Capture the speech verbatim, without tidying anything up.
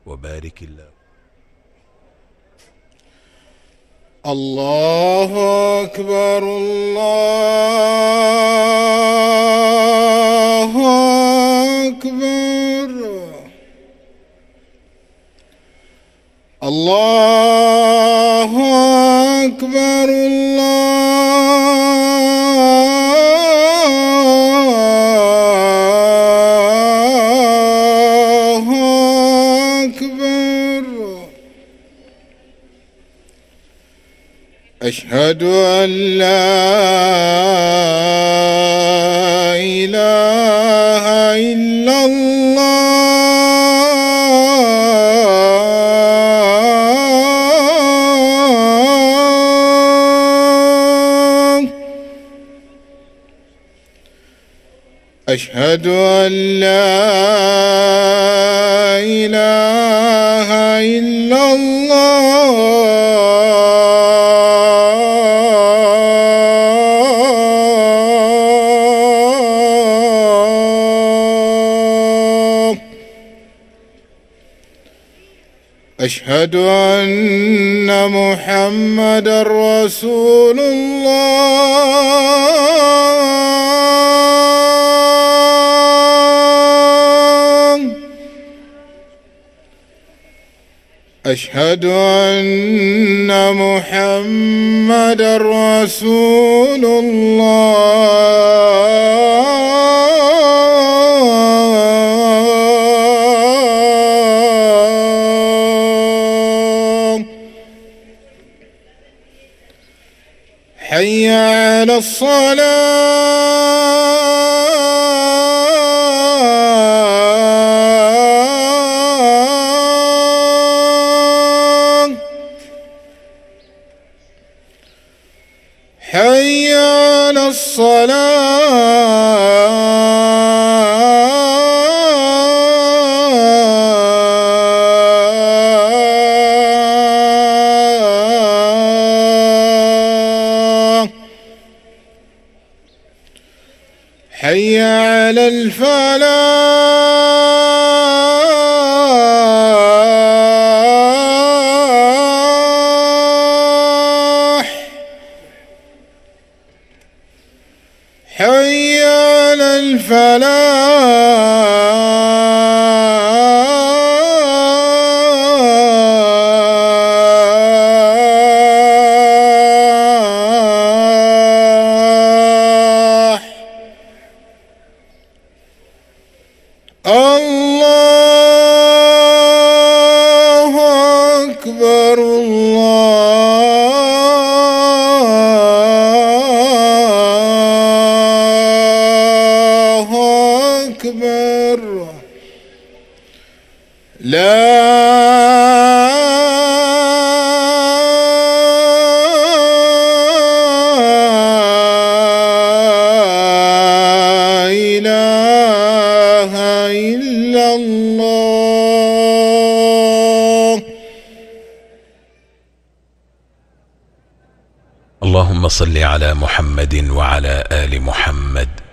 وبارك الله. الله أكبر الله أكبر الله أكبر الله أكبر. أشهد أن لا إله إلا الله. أشهد أن لا إله إلا الله. أشهد أن محمدًا رسول الله. أشهد أن محمدًا رسول الله. حي على الصلاة. حي على الصلاة. حي على الفلاح. حي على الفلاح. الله أكبر الله أكبر. لا إله إلا الله. اللهم صل على محمد وعلى آل محمد